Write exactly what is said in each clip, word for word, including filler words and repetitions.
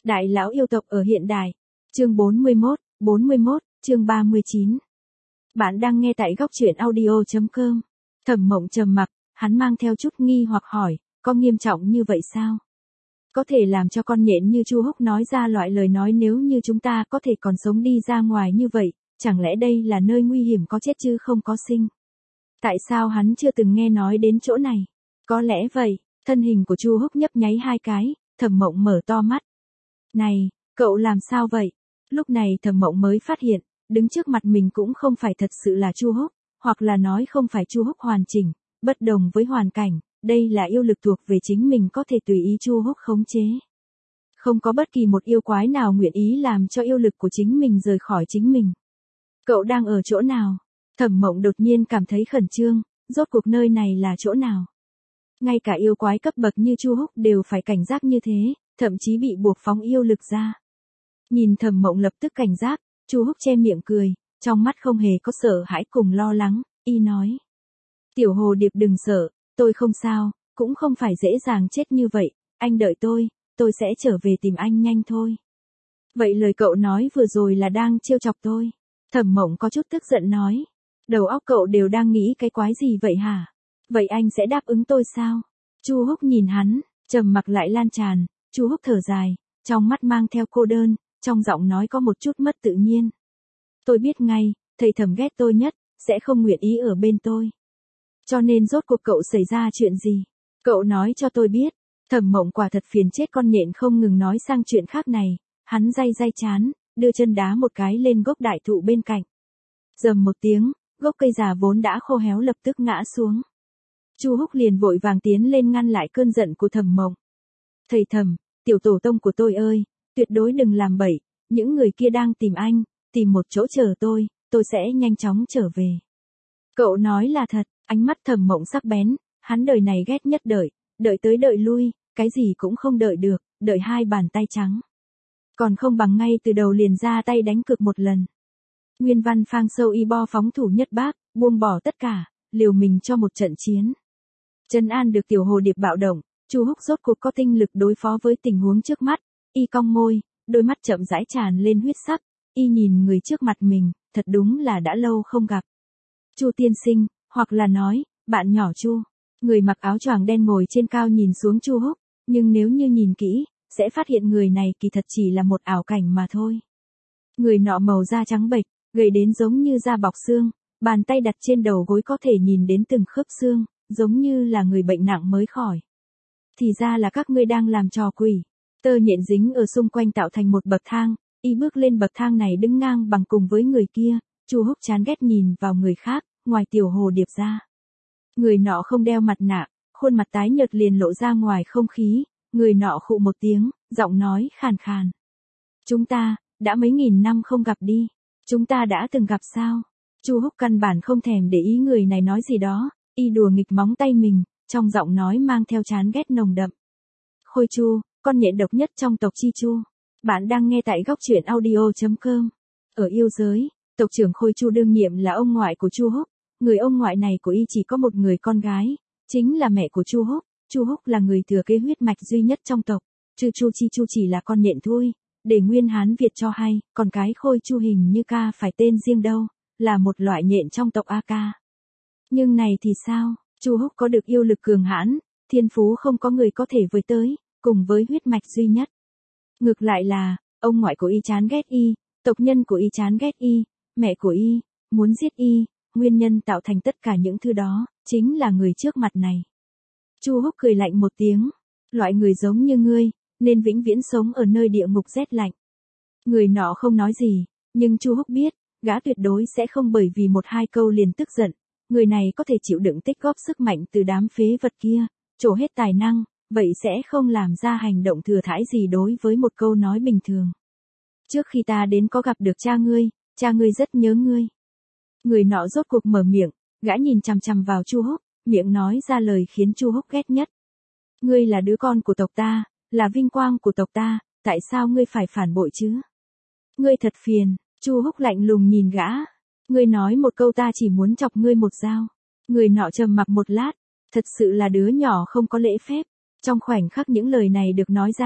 Đại lão yêu tộc ở hiện đại. Chương bốn mươi mốt, bốn mươi mốt, chương ba mươi chín. Bạn đang nghe tại góc truyện audio chấm com. Thẩm Mộng trầm mặc, hắn mang theo chút nghi hoặc hỏi, có nghiêm trọng như vậy sao? Có thể làm cho con nhện như Chu Húc nói ra loại lời nói nếu như chúng ta có thể còn sống đi ra ngoài như vậy, chẳng lẽ đây là nơi nguy hiểm có chết chứ không có sinh? Tại sao hắn chưa từng nghe nói đến chỗ này? Có lẽ vậy, thân hình của Chu Húc nhấp nháy hai cái, Thẩm Mộng mở to mắt. Này, cậu làm sao vậy? Lúc này Thẩm Mộng mới phát hiện, đứng trước mặt mình cũng không phải thật sự là Chu Húc, hoặc là nói không phải Chu Húc hoàn chỉnh, bất đồng với hoàn cảnh, đây là yêu lực thuộc về chính mình có thể tùy ý Chu Húc khống chế. Không có bất kỳ một yêu quái nào nguyện ý làm cho yêu lực của chính mình rời khỏi chính mình. Cậu đang ở chỗ nào? Thẩm Mộng đột nhiên cảm thấy khẩn trương, rốt cuộc nơi này là chỗ nào? Ngay cả yêu quái cấp bậc như Chu Húc đều phải cảnh giác như thế, thậm chí bị buộc phóng yêu lực ra. Nhìn Thẩm Mộng lập tức cảnh giác, Chu Húc che miệng cười, trong mắt không hề có sợ hãi cùng lo lắng, y nói. Tiểu hồ điệp đừng sợ, tôi không sao, cũng không phải dễ dàng chết như vậy, anh đợi tôi, tôi sẽ trở về tìm anh nhanh thôi. Vậy lời cậu nói vừa rồi là đang trêu chọc tôi. Thẩm Mộng có chút tức giận nói. Đầu óc cậu đều đang nghĩ cái quái gì vậy hả? Vậy anh sẽ đáp ứng tôi sao? Chu Húc nhìn hắn, trầm mặc lại lan tràn, Chu Húc thở dài, trong mắt mang theo cô đơn, trong giọng nói có một chút mất tự nhiên. Tôi biết ngay, thầy Thẩm ghét tôi nhất, sẽ không nguyện ý ở bên tôi. Cho nên rốt cuộc cậu xảy ra chuyện gì? Cậu nói cho tôi biết. Thẩm Mộng quả thật phiền chết con nhện không ngừng nói sang chuyện khác này, hắn day day chán, đưa chân đá một cái lên gốc đại thụ bên cạnh. Rầm một tiếng, gốc cây già vốn đã khô héo lập tức ngã xuống. Chu Húc liền vội vàng tiến lên ngăn lại cơn giận của Thẩm Mộng. Thầy Thẩm, tiểu tổ tông của tôi ơi, tuyệt đối đừng làm bậy, những người kia đang tìm anh, tìm một chỗ chờ tôi, tôi sẽ nhanh chóng trở về. Cậu nói là thật, ánh mắt Thẩm Mộng sắc bén, hắn đời này ghét nhất đợi, đợi tới đợi lui, cái gì cũng không đợi được, đợi hai bàn tay trắng. Còn không bằng ngay từ đầu liền ra tay đánh cược một lần. Nguyên văn phang sâu y bo phóng thủ nhất bác, buông bỏ tất cả, liều mình cho một trận chiến. Trấn an được tiểu hồ điệp bạo động, Chu Húc rốt cuộc có tinh lực đối phó với tình huống trước mắt, y cong môi, đôi mắt chậm rãi tràn lên huyết sắc, y nhìn người trước mặt mình, thật đúng là đã lâu không gặp. Chu tiên sinh, hoặc là nói, bạn nhỏ Chu. Người mặc áo choàng đen ngồi trên cao nhìn xuống Chu Húc, nhưng nếu như nhìn kỹ, sẽ phát hiện người này kỳ thật chỉ là một ảo cảnh mà thôi. Người nọ màu da trắng bệch, gầy đến giống như da bọc xương, bàn tay đặt trên đầu gối có thể nhìn đến từng khớp xương, giống như là người bệnh nặng mới khỏi. Thì ra là các ngươi đang làm trò quỷ. Tơ nhện dính ở xung quanh tạo thành một bậc thang, y bước lên bậc thang này đứng ngang bằng cùng với người kia, Chu Húc chán ghét nhìn vào người khác, ngoài tiểu hồ điệp ra. Người nọ không đeo mặt nạ, khuôn mặt tái nhợt liền lộ ra ngoài không khí, người nọ khụ một tiếng, giọng nói khàn khàn. Chúng ta, đã mấy nghìn năm không gặp đi, chúng ta đã từng gặp sao? Chu Húc căn bản không thèm để ý người này nói gì đó, y đùa nghịch móng tay mình, trong giọng nói mang theo chán ghét nồng đậm. Khôi Chu, con nhện độc nhất trong tộc Chi Chu. Bạn đang nghe tại góc truyện audio chấm com. Ở yêu giới, tộc trưởng Khôi Chu đương nhiệm là ông ngoại của Chu Húc, người ông ngoại này của y chỉ có một người con gái, chính là mẹ của Chu Húc. Chu Húc là người thừa kế huyết mạch duy nhất trong tộc, trừ Chu Chi Chu chỉ là con nhện thôi, để Nguyên Hán Việt cho hay, còn cái Khôi Chu hình như ca phải tên riêng đâu, là một loại nhện trong tộc A Ca. Nhưng này thì sao, Chu Húc có được yêu lực cường hãn, thiên phú không có người có thể với tới, cùng với huyết mạch duy nhất. Ngược lại là, ông ngoại của y chán ghét y, tộc nhân của y chán ghét y, mẹ của y, muốn giết y, nguyên nhân tạo thành tất cả những thứ đó, chính là người trước mặt này. Chu Húc cười lạnh một tiếng, loại người giống như ngươi, nên vĩnh viễn sống ở nơi địa ngục rét lạnh. Người nọ không nói gì, nhưng Chu Húc biết, gã tuyệt đối sẽ không bởi vì một hai câu liền tức giận, người này có thể chịu đựng tích góp sức mạnh từ đám phế vật kia, trổ hết tài năng, vậy sẽ không làm ra hành động thừa thãi gì đối với một câu nói bình thường. Trước khi ta đến có gặp được cha ngươi, cha ngươi rất nhớ ngươi. Người nọ rốt cuộc mở miệng, gã nhìn chằm chằm vào Chu Húc, miệng nói ra lời khiến Chu Húc ghét nhất. Ngươi là đứa con của tộc ta, là vinh quang của tộc ta, tại sao ngươi phải phản bội chứ? Ngươi thật phiền, Chu Húc lạnh lùng nhìn gã. Ngươi nói một câu ta chỉ muốn chọc ngươi một dao. Người nọ trầm mặc một lát, thật sự là đứa nhỏ không có lễ phép. Trong khoảnh khắc những lời này được nói ra,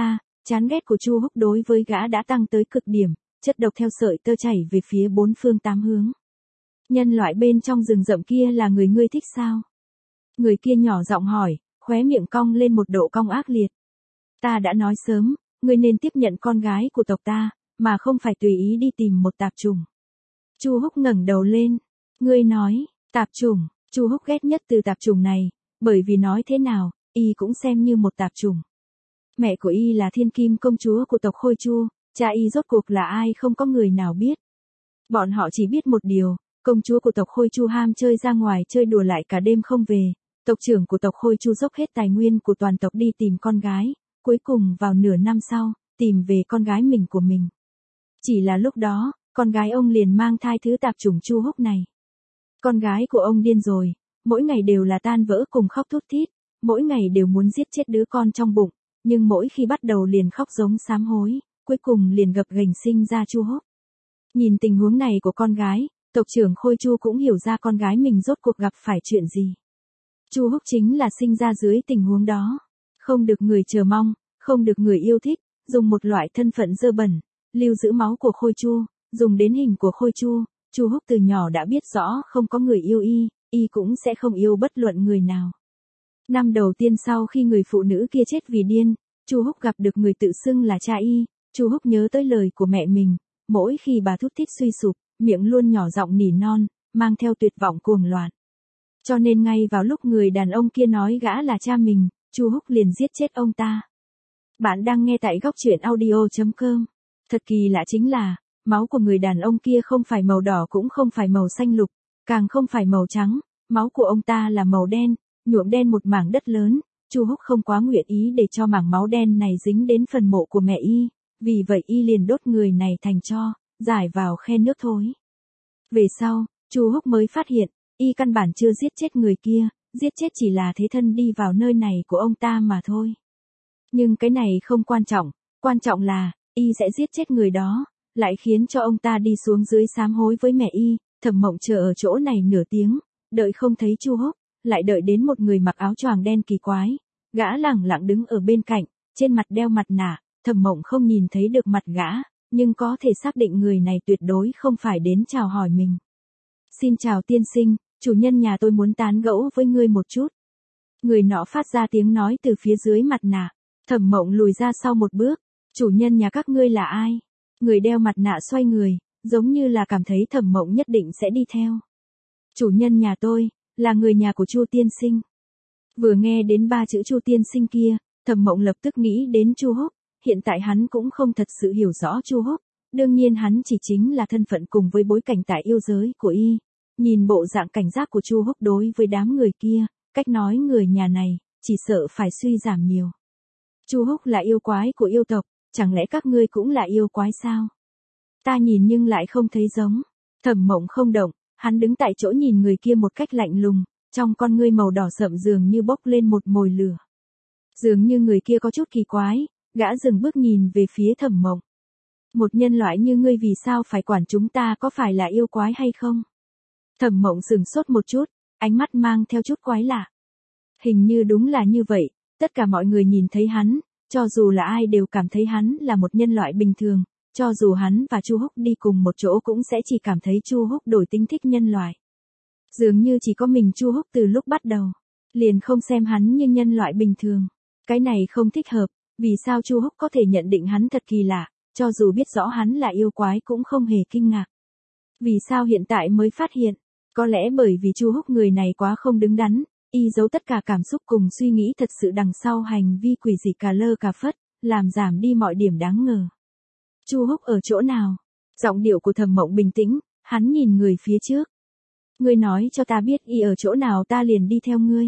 Chán ghét của Chu Húc đối với gã đã tăng tới cực điểm, chất độc theo sợi tơ chảy về phía bốn phương tám hướng. Nhân loại bên trong rừng rậm kia là người ngươi thích sao? Người kia nhỏ giọng hỏi, khóe miệng cong lên một độ cong ác liệt. Ta đã nói sớm, ngươi nên tiếp nhận con gái của tộc ta, mà không phải tùy ý đi tìm một tạp chủng. Chu Húc ngẩng đầu lên. Ngươi nói, tạp chủng, Chu Húc ghét nhất từ tạp chủng này, bởi vì nói thế nào, y cũng xem như một tạp chủng. Mẹ của y là thiên kim công chúa của tộc Khôi Chu, cha y rốt cuộc là ai không có người nào biết. Bọn họ chỉ biết một điều, công chúa của tộc Khôi Chu ham chơi ra ngoài chơi đùa lại cả đêm không về. Tộc trưởng của tộc Khôi Chu dốc hết tài nguyên của toàn tộc đi tìm con gái, cuối cùng vào nửa năm sau, tìm về con gái mình của mình. Chỉ là lúc đó, con gái ông liền mang thai thứ tạp chủng Chu Húc này. Con gái của ông điên rồi, mỗi ngày đều là tan vỡ cùng khóc thút thít, mỗi ngày đều muốn giết chết đứa con trong bụng, nhưng mỗi khi bắt đầu liền khóc giống sám hối, cuối cùng liền gập ghềnh sinh ra Chu Húc. Nhìn tình huống này của con gái, tộc trưởng Khôi Chu cũng hiểu ra con gái mình rốt cuộc gặp phải chuyện gì. Chu Húc chính là sinh ra dưới tình huống đó, không được người chờ mong, không được người yêu thích, dùng một loại thân phận dơ bẩn, lưu giữ máu của Khôi Chu, dùng đến hình của Khôi Chu. Chu Húc từ nhỏ đã biết rõ không có người yêu y, y cũng sẽ không yêu bất luận người nào. Năm đầu tiên sau khi người phụ nữ kia chết vì điên, Chu Húc gặp được người tự xưng là cha y. Chu Húc nhớ tới lời của mẹ mình, mỗi khi bà thút thít suy sụp, miệng luôn nhỏ giọng nỉ non, mang theo tuyệt vọng cuồng loạn. Cho nên ngay vào lúc người đàn ông kia nói gã là cha mình, Chu Húc liền giết chết ông ta. Bạn đang nghe tại góc truyện audio chấm com. Thật kỳ lạ chính là, máu của người đàn ông kia không phải màu đỏ cũng không phải màu xanh lục, càng không phải màu trắng, máu của ông ta là màu đen, nhuộm đen một mảng đất lớn. Chu Húc không quá nguyện ý để cho mảng máu đen này dính đến phần mộ của mẹ y, vì vậy y liền đốt người này thành tro, giải vào khe nước thối. Về sau, Chu Húc mới phát hiện, y căn bản chưa giết chết người kia, giết chết chỉ là thế thân đi vào nơi này của ông ta mà thôi. Nhưng cái này không quan trọng, quan trọng là, y sẽ giết chết người đó, lại khiến cho ông ta đi xuống dưới sám hối với mẹ y. Thẩm Mộng chờ ở chỗ này nửa tiếng, đợi không thấy Chu Húc, lại đợi đến một người mặc áo choàng đen kỳ quái, gã lẳng lặng đứng ở bên cạnh, trên mặt đeo mặt nạ. Thẩm Mộng không nhìn thấy được mặt gã, nhưng có thể xác định người này tuyệt đối không phải đến chào hỏi mình. Xin chào tiên sinh, chủ nhân nhà tôi muốn tán gẫu với ngươi một chút. Người nọ phát ra tiếng nói từ phía dưới mặt nạ. Thẩm Mộng lùi ra sau một bước. Chủ nhân nhà các ngươi là ai? Người đeo mặt nạ xoay người, giống như là cảm thấy Thẩm Mộng nhất định sẽ đi theo. Chủ nhân nhà tôi, là người nhà của Chu tiên sinh. Vừa nghe đến ba chữ Chu tiên sinh kia, Thẩm Mộng lập tức nghĩ đến Chu Húc. Hiện tại hắn cũng không thật sự hiểu rõ Chu Húc, đương nhiên hắn chỉ chính là thân phận cùng với bối cảnh tại yêu giới của y. Nhìn bộ dạng cảnh giác của Chu Húc đối với đám người kia, cách nói người nhà này, chỉ sợ phải suy giảm nhiều. Chu Húc là yêu quái của yêu tộc, chẳng lẽ các ngươi cũng là yêu quái sao? Ta nhìn nhưng lại không thấy giống. Thẩm Mộng không động, hắn đứng tại chỗ nhìn người kia một cách lạnh lùng, trong con ngươi màu đỏ sậm dường như bốc lên một mồi lửa. Dường như người kia có chút kỳ quái, gã dừng bước nhìn về phía Thẩm Mộng. Một nhân loại như ngươi vì sao phải quản chúng ta có phải là yêu quái hay không? Thẩm Mộng sừng sốt một chút, ánh mắt mang theo chút quái lạ. Hình như đúng là như vậy, tất cả mọi người nhìn thấy hắn, cho dù là ai đều cảm thấy hắn là một nhân loại bình thường, cho dù hắn và Chu Húc đi cùng một chỗ cũng sẽ chỉ cảm thấy Chu Húc đổi tính thích nhân loại. Dường như chỉ có mình Chu Húc từ lúc bắt đầu, liền không xem hắn như nhân loại bình thường. Cái này không thích hợp, vì sao Chu Húc có thể nhận định hắn thật kỳ lạ, cho dù biết rõ hắn là yêu quái cũng không hề kinh ngạc. Vì sao hiện tại mới phát hiện? Có lẽ bởi vì Chu Húc người này quá không đứng đắn, y giấu tất cả cảm xúc cùng suy nghĩ thật sự đằng sau hành vi quỷ dị cà lơ cà phất, làm giảm đi mọi điểm đáng ngờ. Chu Húc ở chỗ nào? Giọng điệu của Thẩm Mộng bình tĩnh, hắn nhìn người phía trước. Ngươi nói cho ta biết y ở chỗ nào ta liền đi theo ngươi.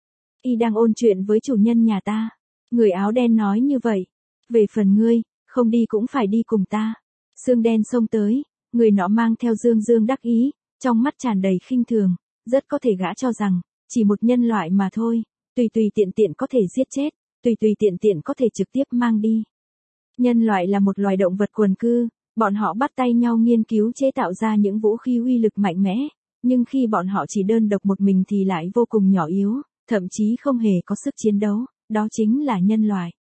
Y đang ôn chuyện với chủ nhân nhà ta. Người áo đen nói như vậy. Về phần ngươi, không đi cũng phải đi cùng ta. Xương đen xông tới, người nọ mang theo dương dương đắc ý, trong mắt tràn đầy khinh thường, rất có thể gã cho rằng, chỉ một nhân loại mà thôi, tùy tùy tiện tiện có thể giết chết, tùy tùy tiện tiện có thể trực tiếp mang đi. Nhân loại là một loài động vật quần cư, bọn họ bắt tay nhau nghiên cứu chế tạo ra những vũ khí uy lực mạnh mẽ, nhưng khi bọn họ chỉ đơn độc một mình thì lại vô cùng nhỏ yếu, thậm chí không hề có sức chiến đấu, đó chính là nhân loại.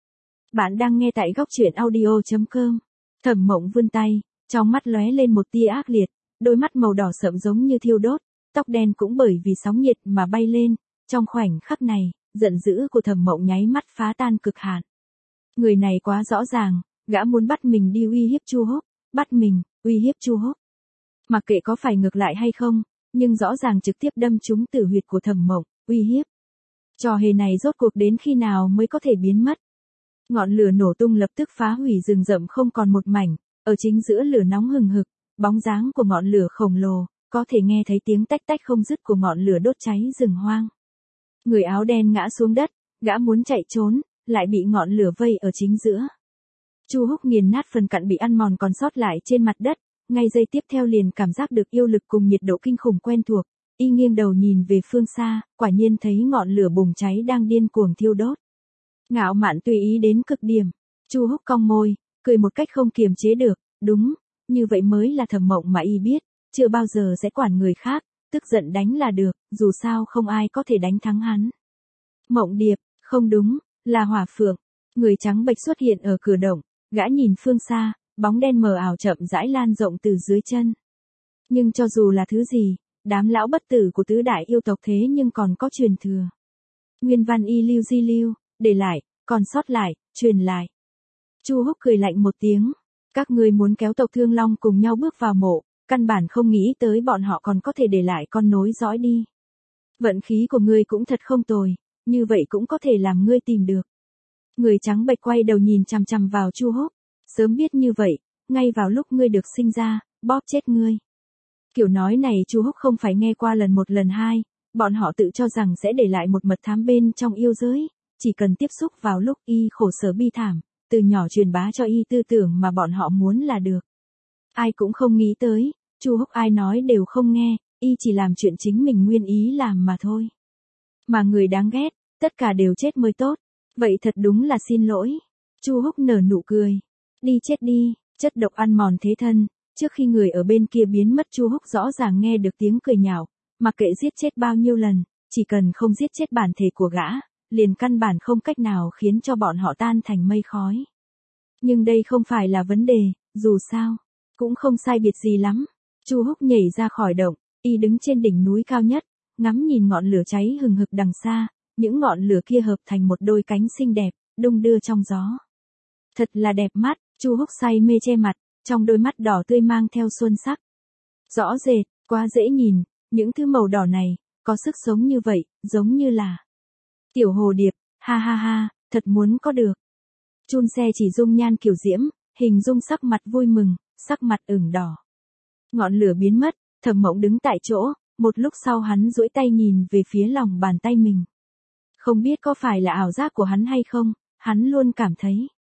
Bạn đang nghe tại góc truyện audio chấm com. Thẩm Mộng vươn tay, trong mắt lóe lên một tia ác liệt, đôi mắt màu đỏ sậm giống như thiêu đốt, tóc đen cũng bởi vì sóng nhiệt mà bay lên, trong khoảnh khắc này, giận dữ của Thẩm Mộng nháy mắt phá tan cực hạn. Người này quá rõ ràng, gã muốn bắt mình đi uy hiếp Chu Húc, bắt mình, uy hiếp Chu Húc. Mặc kệ có phải ngược lại hay không, nhưng rõ ràng trực tiếp đâm trúng tử huyệt của Thẩm Mộng, uy hiếp. Trò hề này rốt cuộc đến khi nào mới có thể biến mất? Ngọn lửa nổ tung lập tức phá hủy rừng rậm không còn một mảnh, ở chính giữa lửa nóng hừng hực, bóng dáng của ngọn lửa khổng lồ, có thể nghe thấy tiếng tách tách không dứt của ngọn lửa đốt cháy rừng hoang. Người áo đen ngã xuống đất, gã muốn chạy trốn, lại bị ngọn lửa vây ở chính giữa. Chu Húc nghiền nát phần cặn bị ăn mòn còn sót lại trên mặt đất, ngay giây tiếp theo liền cảm giác được yêu lực cùng nhiệt độ kinh khủng quen thuộc, y nghiêng đầu nhìn về phương xa, quả nhiên thấy ngọn lửa bùng cháy đang điên cuồng thiêu đốt. Ngạo mạn tùy ý đến cực điểm, Chu Húc cong môi, cười một cách không kiềm chế được, đúng, như vậy mới là Thẩm Mộng mà y biết, chưa bao giờ sẽ quản người khác, tức giận đánh là được, dù sao không ai có thể đánh thắng hắn. Mộng Điệp, không đúng, là Hỏa Phượng, người trắng bệch xuất hiện ở cửa động, gã nhìn phương xa, bóng đen mờ ảo chậm rãi lan rộng từ dưới chân. Nhưng cho dù là thứ gì, đám lão bất tử của tứ đại yêu tộc thế nhưng còn có truyền thừa. Nguyên văn y lưu di lưu, để lại, còn sót lại, truyền lại. Chu Húc cười lạnh một tiếng, các ngươi muốn kéo tộc Thương Long cùng nhau bước vào mộ, căn bản không nghĩ tới bọn họ còn có thể để lại con nối dõi đi. Vận khí của ngươi cũng thật không tồi, như vậy cũng có thể làm ngươi tìm được. Người trắng bệch quay đầu nhìn chằm chằm vào Chu Húc, sớm biết như vậy, ngay vào lúc ngươi được sinh ra, bóp chết ngươi. Kiểu nói này Chu Húc không phải nghe qua lần một lần hai, bọn họ tự cho rằng sẽ để lại một mật thám bên trong yêu giới, chỉ cần tiếp xúc vào lúc y khổ sở bi thảm, từ nhỏ truyền bá cho y tư tưởng mà bọn họ muốn là được. Ai cũng không nghĩ tới, Chu Húc ai nói đều không nghe, y chỉ làm chuyện chính mình nguyên ý làm mà thôi. Mà người đáng ghét, tất cả đều chết mới tốt, vậy thật đúng là xin lỗi. Chu Húc nở nụ cười, đi chết đi, chất độc ăn mòn thế thân. Trước khi người ở bên kia biến mất Chu Húc rõ ràng nghe được tiếng cười nhạo, mặc kệ giết chết bao nhiêu lần, chỉ cần không giết chết bản thể của gã, liền căn bản không cách nào khiến cho bọn họ tan thành mây khói. Nhưng đây không phải là vấn đề, dù sao, cũng không sai biệt gì lắm. Chu Húc nhảy ra khỏi động, y đứng trên đỉnh núi cao nhất, ngắm nhìn ngọn lửa cháy hừng hực đằng xa, những ngọn lửa kia hợp thành một đôi cánh xinh đẹp, đung đưa trong gió. Thật là đẹp mắt, Chu Húc say mê che mặt, trong đôi mắt đỏ tươi mang theo xuân sắc. Rõ rệt, quá dễ nhìn, những thứ màu đỏ này, có sức sống như vậy, giống như là tiểu hồ điệp, ha ha ha, thật muốn có được. Chun xe chỉ dung nhan kiểu diễm, hình dung sắc mặt vui mừng, sắc mặt ửng đỏ. Ngọn lửa biến mất, Thẩm Mộng đứng tại chỗ, một lúc sau hắn duỗi tay nhìn về phía lòng bàn tay mình. Không biết có phải là ảo giác của hắn hay không, hắn luôn cảm thấy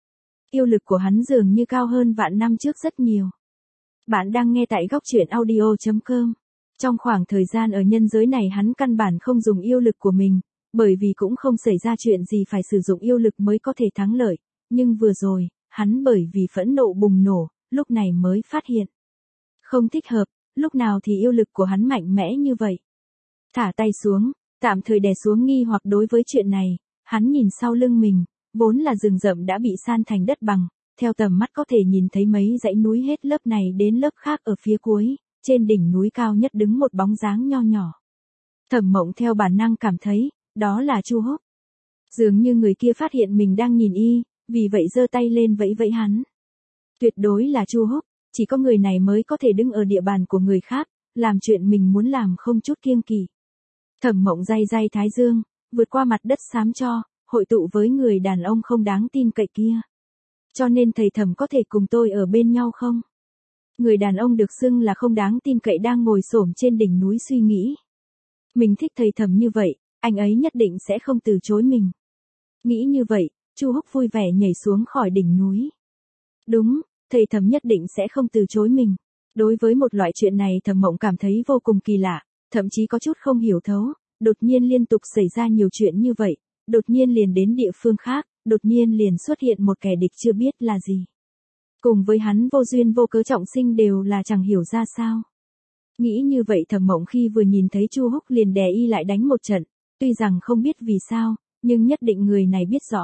yêu lực của hắn dường như cao hơn vạn năm trước rất nhiều. Bạn đang nghe tại góc truyện audio chấm com. Trong khoảng thời gian ở nhân giới này hắn căn bản không dùng yêu lực của mình, bởi vì cũng không xảy ra chuyện gì phải sử dụng yêu lực mới có thể thắng lợi. Nhưng vừa rồi, hắn bởi vì phẫn nộ bùng nổ, lúc này mới phát hiện. Không thích hợp, lúc nào thì yêu lực của hắn mạnh mẽ như vậy. Thả tay xuống, tạm thời đè xuống nghi hoặc đối với chuyện này, hắn nhìn sau lưng mình. Vốn là rừng rậm đã bị san thành đất bằng, theo tầm mắt có thể nhìn thấy mấy dãy núi hết lớp này đến lớp khác ở phía cuối, trên đỉnh núi cao nhất đứng một bóng dáng nho nhỏ. Thẩm Mộng theo bản năng cảm thấy, đó là Chu Húc. Dường như người kia phát hiện mình đang nhìn y, vì vậy giơ tay lên vẫy vẫy hắn. Tuyệt đối là Chu Húc, chỉ có người này mới có thể đứng ở địa bàn của người khác, làm chuyện mình muốn làm không chút kiêng kỵ. Thẩm Mộng day day thái dương, vượt qua mặt đất xám cho, hội tụ với người đàn ông không đáng tin cậy kia. Cho nên thầy Thẩm có thể cùng tôi ở bên nhau không? Người đàn ông được xưng là không đáng tin cậy đang ngồi xổm trên đỉnh núi suy nghĩ. Mình thích thầy Thẩm như vậy, anh ấy nhất định sẽ không từ chối mình. Nghĩ như vậy, Chu Húc vui vẻ nhảy xuống khỏi đỉnh núi. Đúng, thầy Thẩm nhất định sẽ không từ chối mình. Đối với một loại chuyện này Thẩm Mộng cảm thấy vô cùng kỳ lạ, thậm chí có chút không hiểu thấu, đột nhiên liên tục xảy ra nhiều chuyện như vậy. Đột nhiên liền đến địa phương khác, đột nhiên liền xuất hiện một kẻ địch chưa biết là gì. Cùng với hắn vô duyên vô cớ trọng sinh đều là chẳng hiểu ra sao. Nghĩ như vậy Thẩm Mộng khi vừa nhìn thấy Chu Húc liền đè y lại đánh một trận, tuy rằng không biết vì sao, nhưng nhất định người này biết rõ,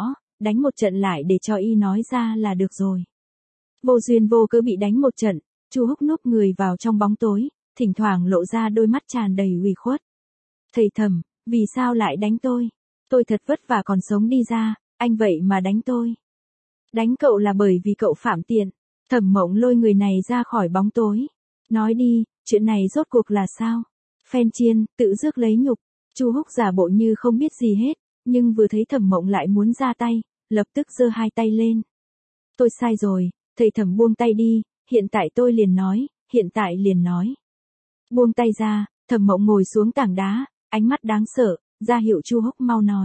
đánh một trận lại để cho y nói ra là được rồi. Vô duyên vô cớ bị đánh một trận, Chu Húc núp người vào trong bóng tối, thỉnh thoảng lộ ra đôi mắt tràn đầy ủy khuất. Thầy Thẩm, vì sao lại đánh tôi? Tôi thật vất vả còn sống đi ra, anh vậy mà đánh tôi. Đánh cậu là bởi vì cậu phạm tiện. Thẩm Mộng lôi người này ra khỏi bóng tối. Nói đi, chuyện này rốt cuộc là sao? Phen chiên, tự rước lấy nhục. Chu Húc giả bộ như không biết gì hết, nhưng vừa thấy Thẩm Mộng lại muốn ra tay, lập tức giơ hai tay lên. Tôi sai rồi, thầy Thẩm buông tay đi, hiện tại tôi liền nói, hiện tại liền nói. Buông tay ra, Thẩm Mộng ngồi xuống tảng đá, ánh mắt đáng sợ, ra hiệu Chu Húc mau nói.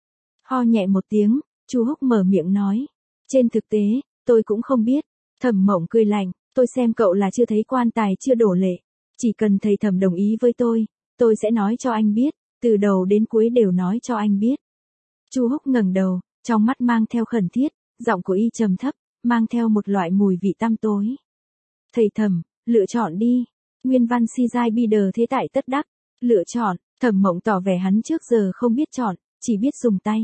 Ho nhẹ một tiếng, Chu Húc mở miệng nói. Trên thực tế, tôi cũng không biết. Thẩm Mộng cười lạnh, tôi xem cậu là chưa thấy quan tài chưa đổ lệ. Chỉ cần thầy Thẩm đồng ý với tôi, tôi sẽ nói cho anh biết, từ đầu đến cuối đều nói cho anh biết. Chu Húc ngẩng đầu, trong mắt mang theo khẩn thiết, giọng của y trầm thấp, mang theo một loại mùi vị tăm tối. Thầy Thẩm, lựa chọn đi. Nguyên văn si giai bi đờ thế tại tất đắc. Lựa chọn, Thẩm Mộng tỏ vẻ hắn trước giờ không biết chọn, chỉ biết dùng tay.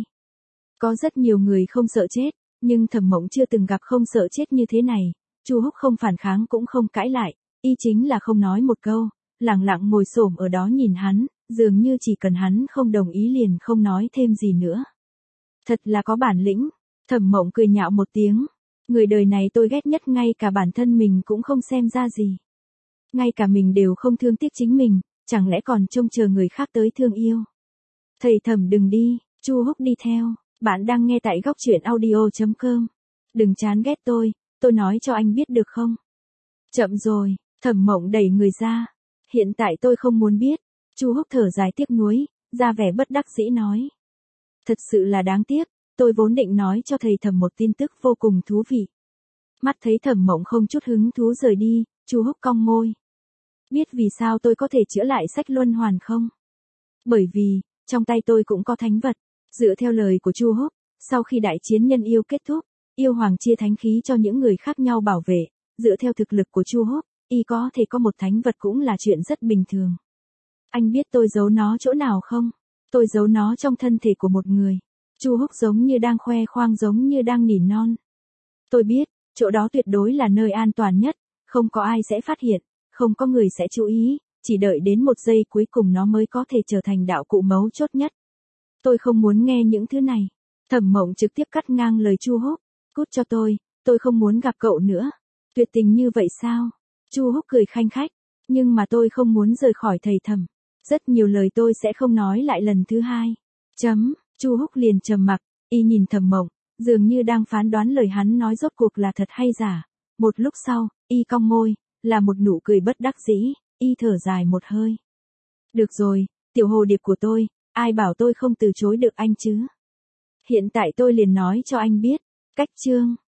Có rất nhiều người không sợ chết, nhưng Thẩm Mộng chưa từng gặp không sợ chết như thế này. Chu Húc không phản kháng cũng không cãi lại, y chính là không nói một câu, lặng lặng ngồi xổm ở đó nhìn hắn, dường như chỉ cần hắn không đồng ý liền không nói thêm gì nữa. Thật là có bản lĩnh. Thẩm Mộng cười nhạo một tiếng. Người đời này tôi ghét nhất, ngay cả bản thân mình cũng không xem ra gì. Ngay cả mình đều không thương tiếc chính mình, chẳng lẽ còn trông chờ người khác tới thương yêu. Thầy Thẩm đừng đi, Chu Húc đi theo. Bạn đang nghe tại góc truyện audio chấm com. Đừng chán ghét tôi, tôi nói cho anh biết được không? Chậm rồi, Thẩm Mộng đẩy người ra. Hiện tại tôi không muốn biết. Chu Húc thở dài tiếc nuối, ra vẻ bất đắc dĩ nói. Thật sự là đáng tiếc, tôi vốn định nói cho thầy Thẩm một tin tức vô cùng thú vị. Mắt thấy Thẩm Mộng không chút hứng thú rời đi, Chu Húc cong môi. Biết vì sao tôi có thể chữa lại sách luân hoàn không? Bởi vì, trong tay tôi cũng có thánh vật. Dựa theo lời của Chu Húc, sau khi đại chiến nhân yêu kết thúc, yêu hoàng chia thánh khí cho những người khác nhau bảo vệ. Dựa theo thực lực của Chu Húc, y có thể có một thánh vật cũng là chuyện rất bình thường. Anh biết tôi giấu nó chỗ nào không? Tôi giấu nó trong thân thể của một người. Chu Húc giống như đang khoe khoang, giống như đang nỉ non. Tôi biết, chỗ đó tuyệt đối là nơi an toàn nhất, không có ai sẽ phát hiện, không có người sẽ chú ý, chỉ đợi đến một giây cuối cùng nó mới có thể trở thành đạo cụ mấu chốt nhất. Tôi không muốn nghe những thứ này. Thẩm Mộng trực tiếp cắt ngang lời Chu Húc. Cút cho tôi, tôi không muốn gặp cậu nữa. Tuyệt tình như vậy sao? Chu Húc cười khanh khách. Nhưng mà tôi không muốn rời khỏi thầy Thẩm. Rất nhiều lời tôi sẽ không nói lại lần thứ hai. Chấm, Chu Húc liền trầm mặc, y nhìn Thẩm Mộng, dường như đang phán đoán lời hắn nói rốt cuộc là thật hay giả. Một lúc sau, y cong môi, là một nụ cười bất đắc dĩ, y thở dài một hơi. Được rồi, tiểu hồ điệp của tôi, ai bảo tôi không từ chối được anh chứ? Hiện tại tôi liền nói cho anh biết. Cách chương